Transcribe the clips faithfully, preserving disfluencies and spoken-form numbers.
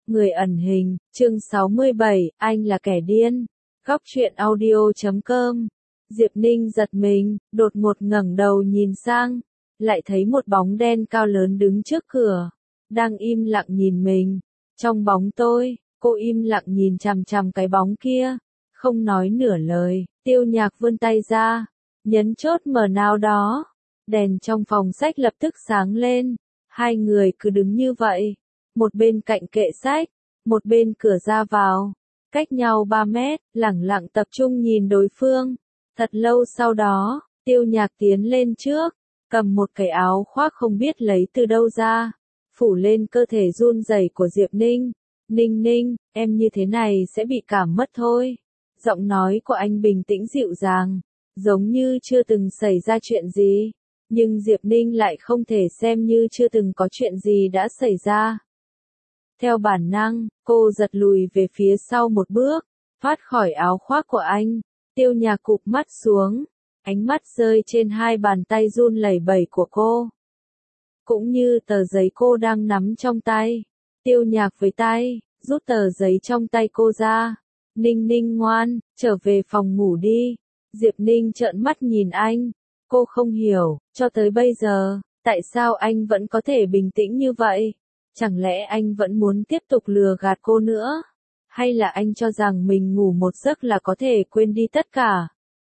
Người ẩn hình, chương sáu mươi bảy, anh là kẻ điên. Góc truyện audio chấm com. Diệp Ninh giật mình, đột ngột ngẩng đầu nhìn sang, lại thấy một bóng đen cao lớn đứng trước cửa, đang im lặng nhìn mình. Trong bóng tối, cô im lặng nhìn chằm chằm cái bóng kia, không nói nửa lời. Tiêu Nhạc vươn tay ra, nhấn chốt mở nào đó. Đèn trong phòng sách lập tức sáng lên, hai người cứ đứng như vậy, một bên cạnh kệ sách, một bên cửa ra vào, cách nhau ba mét, lẳng lặng tập trung nhìn đối phương. Thật lâu sau đó, Tiêu Nhạc tiến lên trước, cầm một cái áo khoác không biết lấy từ đâu ra, phủ lên cơ thể run rẩy của Diệp Ninh. Ninh Ninh, em như thế này sẽ bị cảm mất thôi. Giọng nói của anh bình tĩnh dịu dàng, giống như chưa từng xảy ra chuyện gì. Nhưng Diệp Ninh lại không thể xem như chưa từng có chuyện gì đã xảy ra. Theo bản năng, cô giật lùi về phía sau một bước, thoát khỏi áo khoác của anh. Tiêu Nhạc cụp mắt xuống, ánh mắt rơi trên hai bàn tay run lẩy bẩy của cô, cũng như tờ giấy cô đang nắm trong tay. Tiêu Nhạc với tay, rút tờ giấy trong tay cô ra. Ninh Ninh ngoan, trở về phòng ngủ đi. Diệp Ninh trợn mắt nhìn anh. Cô không hiểu, cho tới bây giờ, tại sao anh vẫn có thể bình tĩnh như vậy? Chẳng lẽ anh vẫn muốn tiếp tục lừa gạt cô nữa? Hay là anh cho rằng mình ngủ một giấc là có thể quên đi tất cả?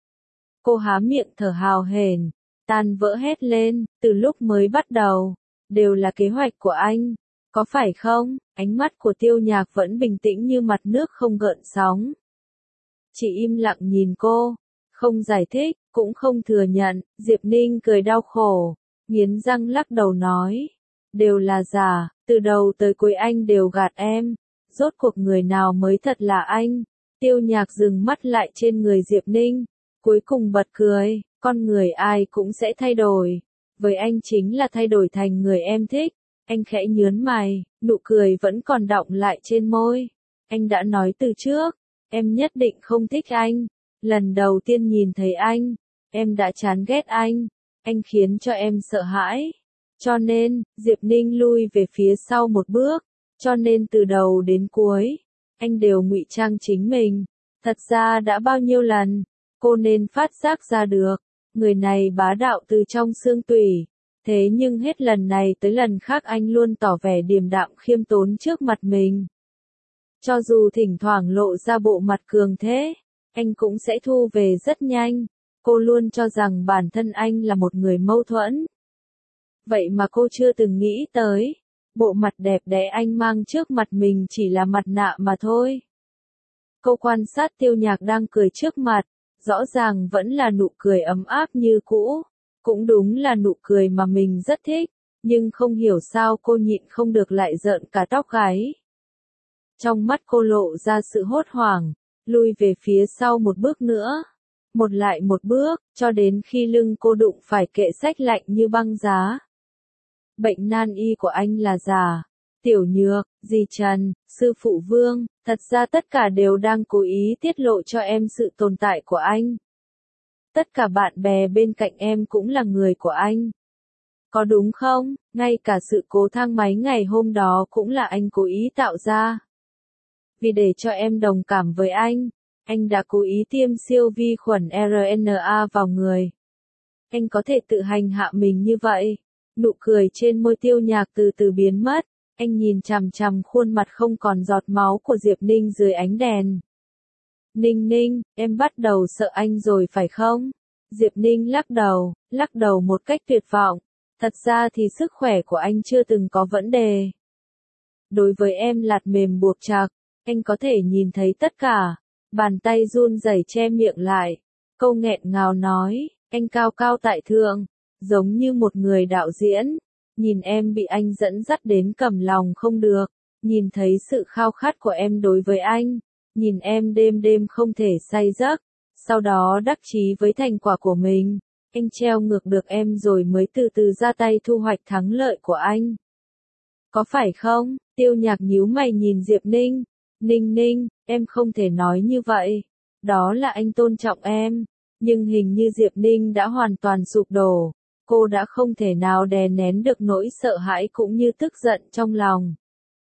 Cô há miệng thở hào hển, tan vỡ hét lên, từ lúc mới bắt đầu, đều là kế hoạch của anh, có phải không? Ánh mắt của Tiêu Nhạc vẫn bình tĩnh như mặt nước không gợn sóng. Chỉ im lặng nhìn cô, không giải thích, cũng không thừa nhận. Diệp Ninh cười đau khổ, nghiến răng lắc đầu nói, đều là giả, từ đầu tới cuối anh đều gạt em, rốt cuộc người nào mới thật là anh? Tiêu Nhạc dừng mắt lại trên người Diệp Ninh, cuối cùng bật cười, con người ai cũng sẽ thay đổi, với anh chính là thay đổi thành người em thích. Anh khẽ nhướng mày, nụ cười vẫn còn đọng lại trên môi. Anh đã nói từ trước, em nhất định không thích anh. Lần đầu tiên nhìn thấy anh, em đã chán ghét anh. Anh khiến cho em sợ hãi. Cho nên, Diệp Ninh lui về phía sau một bước. Cho nên từ đầu đến cuối, anh đều ngụy trang chính mình. Thật ra đã bao nhiêu lần, cô nên phát giác ra được. Người này bá đạo từ trong xương tủy. Thế nhưng hết lần này tới lần khác anh luôn tỏ vẻ điềm đạm khiêm tốn trước mặt mình. Cho dù thỉnh thoảng lộ ra bộ mặt cường thế, anh cũng sẽ thu về rất nhanh. Cô luôn cho rằng bản thân anh là một người mâu thuẫn. Vậy mà cô chưa từng nghĩ tới, bộ mặt đẹp đẽ anh mang trước mặt mình chỉ là mặt nạ mà thôi. Cô quan sát Tiêu Nhạc đang cười trước mặt, rõ ràng vẫn là nụ cười ấm áp như cũ. Cũng đúng là nụ cười mà mình rất thích, nhưng không hiểu sao cô nhịn không được lại rợn cả tóc gáy. Trong mắt cô lộ ra sự hốt hoảng, lui về phía sau một bước nữa, một lại một bước, cho đến khi lưng cô đụng phải kệ sách lạnh như băng giá. Bệnh nan y của anh là giả, Tiểu Nhược, dì Trần, sư phụ Vương, thật ra tất cả đều đang cố ý tiết lộ cho em sự tồn tại của anh. Tất cả bạn bè bên cạnh em cũng là người của anh. Có đúng không? Ngay cả sự cố thang máy ngày hôm đó cũng là anh cố ý tạo ra. Vì để cho em đồng cảm với anh, anh đã cố ý tiêm siêu vi khuẩn rờ en a vào người. Anh có thể tự hành hạ mình như vậy. Nụ cười trên môi Tiêu Nhạc từ từ biến mất. Anh nhìn chằm chằm khuôn mặt không còn giọt máu của Diệp Ninh dưới ánh đèn. Ninh Ninh, em bắt đầu sợ anh rồi phải không? Diệp Ninh lắc đầu, lắc đầu một cách tuyệt vọng. Thật ra thì sức khỏe của anh chưa từng có vấn đề. Đối với em lạt mềm buộc chặt, anh có thể nhìn thấy tất cả. Bàn tay run rẩy che miệng lại. Câu nghẹn ngào nói, anh cao cao tại thượng, giống như một người đạo diễn. Nhìn em bị anh dẫn dắt đến cầm lòng không được. Nhìn thấy sự khao khát của em đối với anh. Nhìn em đêm đêm không thể say giấc, sau đó đắc chí với thành quả của mình, anh treo ngược được em rồi mới từ từ ra tay thu hoạch thắng lợi của anh. Có phải không? Tiêu Nhạc nhíu mày nhìn Diệp Ninh. Ninh Ninh, em không thể nói như vậy. Đó là anh tôn trọng em. Nhưng hình như Diệp Ninh đã hoàn toàn sụp đổ. Cô đã không thể nào đè nén được nỗi sợ hãi cũng như tức giận trong lòng.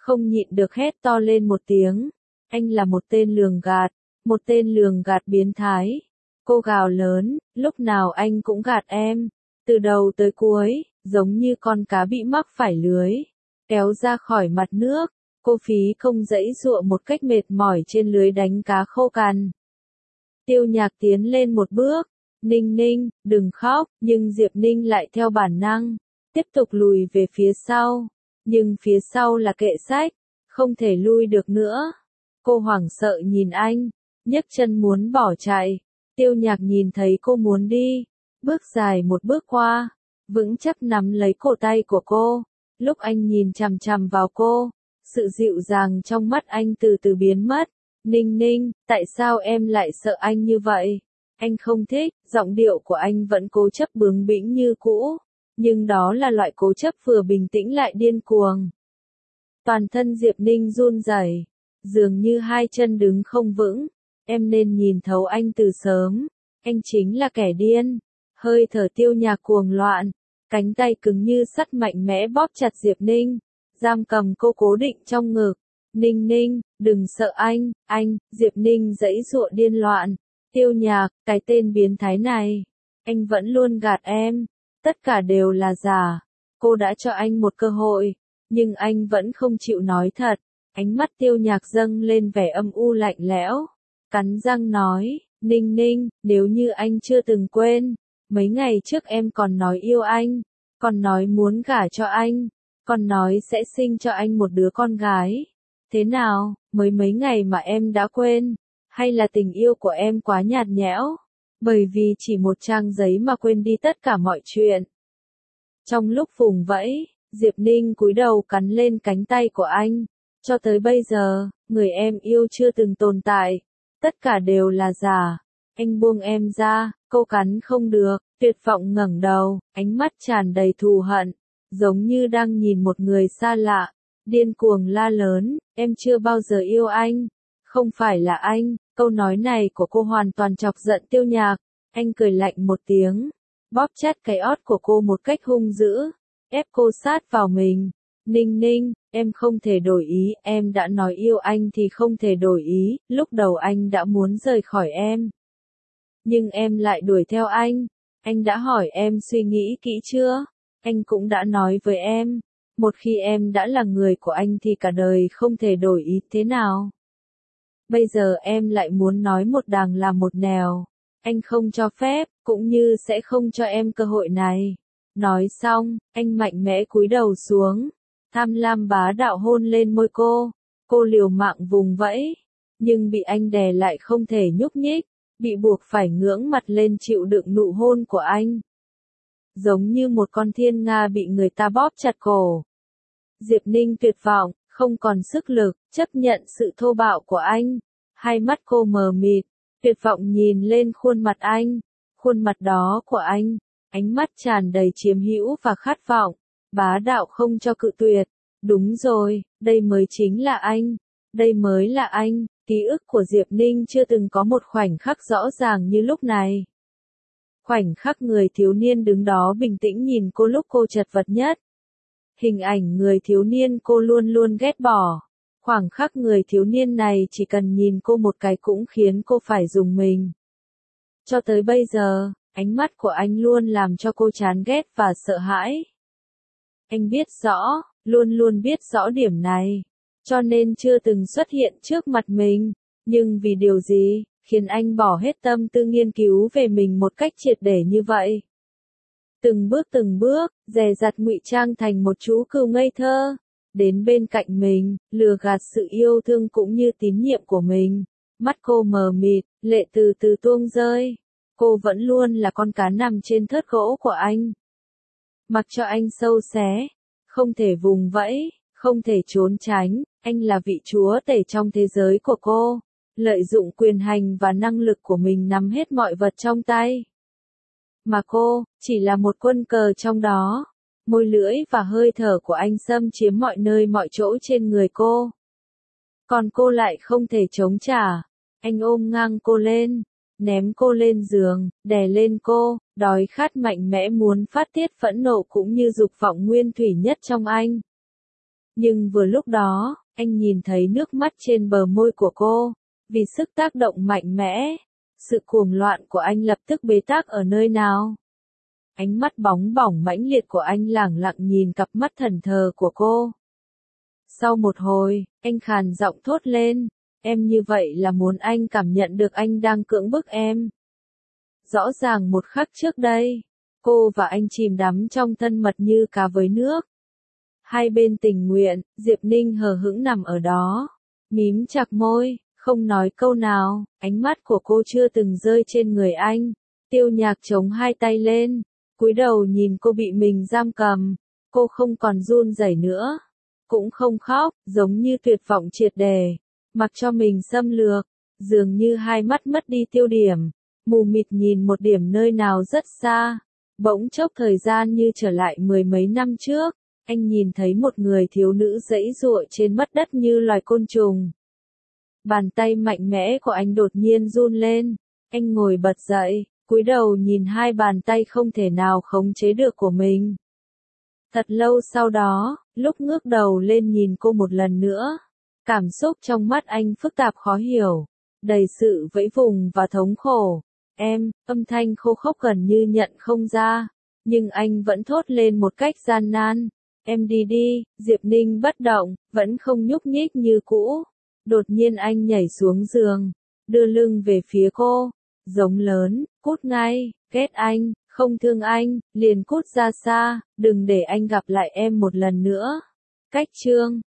không nhịn được hét to lên một tiếng. Anh là một tên lường gạt, một tên lường gạt biến thái. Cô gào lớn, lúc nào anh cũng gạt em, từ đầu tới cuối, giống như con cá bị mắc phải lưới, kéo ra khỏi mặt nước. Cô phí công giãy giụa một cách mệt mỏi trên lưới đánh cá khô cằn. Tiêu Nhạc tiến lên một bước, Ninh Ninh, đừng khóc, nhưng Diệp Ninh lại theo bản năng, tiếp tục lùi về phía sau. Nhưng phía sau là kệ sách, không thể lui được nữa. Cô hoảng sợ nhìn anh, nhấc chân muốn bỏ chạy. Tiêu Nhạc nhìn thấy cô muốn đi, bước dài một bước qua, vững chắc nắm lấy cổ tay của cô. Lúc anh nhìn chằm chằm vào cô, sự dịu dàng trong mắt anh từ từ biến mất. Ninh Ninh, tại sao em lại sợ anh như vậy? Anh không thích, giọng điệu của anh vẫn cố chấp bướng bỉnh như cũ. Nhưng đó là loại cố chấp vừa bình tĩnh lại điên cuồng. Toàn thân Diệp Ninh run rẩy, dường như hai chân đứng không vững. Em nên nhìn thấu anh từ sớm. Anh chính là kẻ điên. Hơi thở Tiêu Nhạc cuồng loạn, cánh tay cứng như sắt mạnh mẽ bóp chặt Diệp Ninh, giam cầm cô cố định trong ngực. Ninh Ninh, đừng sợ anh, anh, Diệp Ninh giãy giụa điên loạn. Tiêu Nhạc, cái tên biến thái này, anh vẫn luôn gạt em, tất cả đều là giả. Cô đã cho anh một cơ hội, nhưng anh vẫn không chịu nói thật. Ánh mắt Tiêu Nhạc dâng lên vẻ âm u lạnh lẽo, cắn răng nói, Ninh Ninh, nếu như anh chưa từng quên, mấy ngày trước em còn nói yêu anh, còn nói muốn gả cho anh, còn nói sẽ sinh cho anh một đứa con gái. Thế nào, mới mấy ngày mà em đã quên? Hay là tình yêu của em quá nhạt nhẽo? Bởi vì chỉ một trang giấy mà quên đi tất cả mọi chuyện. Trong lúc vùng vẫy, Diệp Ninh cúi đầu cắn lên cánh tay của anh. Cho tới bây giờ, người em yêu chưa từng tồn tại. Tất cả đều là giả. Anh buông em ra, cô cắn không được, tuyệt vọng ngẩng đầu, ánh mắt tràn đầy thù hận, giống như đang nhìn một người xa lạ. Điên cuồng la lớn, em chưa bao giờ yêu anh. Không phải là anh. Câu nói này của cô hoàn toàn chọc giận Tiêu Nhạc. Anh cười lạnh một tiếng, bóp chát cái ót của cô một cách hung dữ, ép cô sát vào mình. Ninh Ninh, em không thể đổi ý, em đã nói yêu anh thì không thể đổi ý. Lúc đầu anh đã muốn rời khỏi em, nhưng em lại đuổi theo anh. Anh đã hỏi em suy nghĩ kỹ chưa? Anh cũng đã nói với em, một khi em đã là người của anh thì cả đời không thể đổi ý. Thế nào? Bây giờ em lại muốn nói một đằng làm một nẻo. Anh không cho phép, cũng như sẽ không cho em cơ hội này. Nói xong, anh mạnh mẽ cúi đầu xuống, tham lam bá đạo hôn lên môi cô. Cô liều mạng vùng vẫy, nhưng bị anh đè lại không thể nhúc nhích, bị buộc phải ngưỡng mặt lên chịu đựng nụ hôn của anh. Giống như một con thiên nga bị người ta bóp chặt cổ. Diệp Ninh tuyệt vọng, không còn sức lực, chấp nhận sự thô bạo của anh. Hai mắt cô mờ mịt, tuyệt vọng nhìn lên khuôn mặt anh. Khuôn mặt đó của anh, ánh mắt tràn đầy chiếm hữu và khát vọng, bá đạo không cho cự tuyệt. Đúng rồi, đây mới chính là anh. Đây mới là anh. Ký ức của Diệp Ninh chưa từng có một khoảnh khắc rõ ràng như lúc này. Khoảnh khắc người thiếu niên đứng đó bình tĩnh nhìn cô lúc cô chật vật nhất. Hình ảnh người thiếu niên cô luôn luôn ghét bỏ. Khoảng khắc người thiếu niên này chỉ cần nhìn cô một cái cũng khiến cô phải rùng mình. Cho tới bây giờ, ánh mắt của anh luôn làm cho cô chán ghét và sợ hãi. Anh biết rõ, luôn luôn biết rõ điểm này, cho nên chưa từng xuất hiện trước mặt mình. Nhưng vì điều gì, khiến anh bỏ hết tâm tư nghiên cứu về mình một cách triệt để như vậy? Từng bước từng bước, dè dặt ngụy trang thành một chú cừu ngây thơ, đến bên cạnh mình, lừa gạt sự yêu thương cũng như tín nhiệm của mình. Mắt cô mờ mịt, lệ từ từ tuôn rơi. Cô vẫn luôn là con cá nằm trên thớt gỗ của anh. Mặc cho anh sâu xé, không thể vùng vẫy, không thể trốn tránh, anh là vị chúa tể trong thế giới của cô. Lợi dụng quyền hành và năng lực của mình nắm hết mọi vật trong tay. Mà cô, chỉ là một quân cờ trong đó. Môi lưỡi và hơi thở của anh xâm chiếm mọi nơi mọi chỗ trên người cô. Còn cô lại không thể chống trả. Anh ôm ngang cô lên, ném cô lên giường, đè lên cô, đói khát mạnh mẽ muốn phát tiết phẫn nộ cũng như dục vọng nguyên thủy nhất trong anh. Nhưng vừa lúc đó, anh nhìn thấy nước mắt trên bờ môi của cô, vì sức tác động mạnh mẽ. Sự cuồng loạn của anh lập tức bế tắc ở nơi nào? Ánh mắt bóng bỏng mãnh liệt của anh lẳng lặng nhìn cặp mắt thần thờ của cô. Sau một hồi, anh khàn giọng thốt lên, em như vậy là muốn anh cảm nhận được anh đang cưỡng bức em. Rõ ràng một khắc trước đây, cô và anh chìm đắm trong thân mật như cá với nước. Hai bên tình nguyện, Diệp Ninh hờ hững nằm ở đó, mím chặt môi, không nói câu nào, ánh mắt của cô chưa từng rơi trên người anh. Tiêu Nhạc chống hai tay lên, cúi đầu nhìn cô bị mình giam cầm, cô không còn run rẩy nữa, cũng không khóc, giống như tuyệt vọng triệt đề, mặc cho mình xâm lược, dường như hai mắt mất đi tiêu điểm, mù mịt nhìn một điểm nơi nào rất xa. Bỗng chốc thời gian như trở lại mười mấy năm trước, anh nhìn thấy một người thiếu nữ giãy giụa trên mặt đất như loài côn trùng. Bàn tay mạnh mẽ của anh đột nhiên run lên, anh ngồi bật dậy, cúi đầu nhìn hai bàn tay không thể nào khống chế được của mình. Thật lâu sau đó, lúc ngước đầu lên nhìn cô một lần nữa, cảm xúc trong mắt anh phức tạp khó hiểu, đầy sự vẫy vùng và thống khổ. Em, âm thanh khô khốc gần như nhận không ra, nhưng anh vẫn thốt lên một cách gian nan. Em đi đi, Diệp Ninh bất động, vẫn không nhúc nhích như cũ. Đột nhiên anh nhảy xuống giường, đưa lưng về phía cô, giống lớn, cút ngay, ghét anh, không thương anh, liền cút ra xa, đừng để anh gặp lại em một lần nữa. Cách chương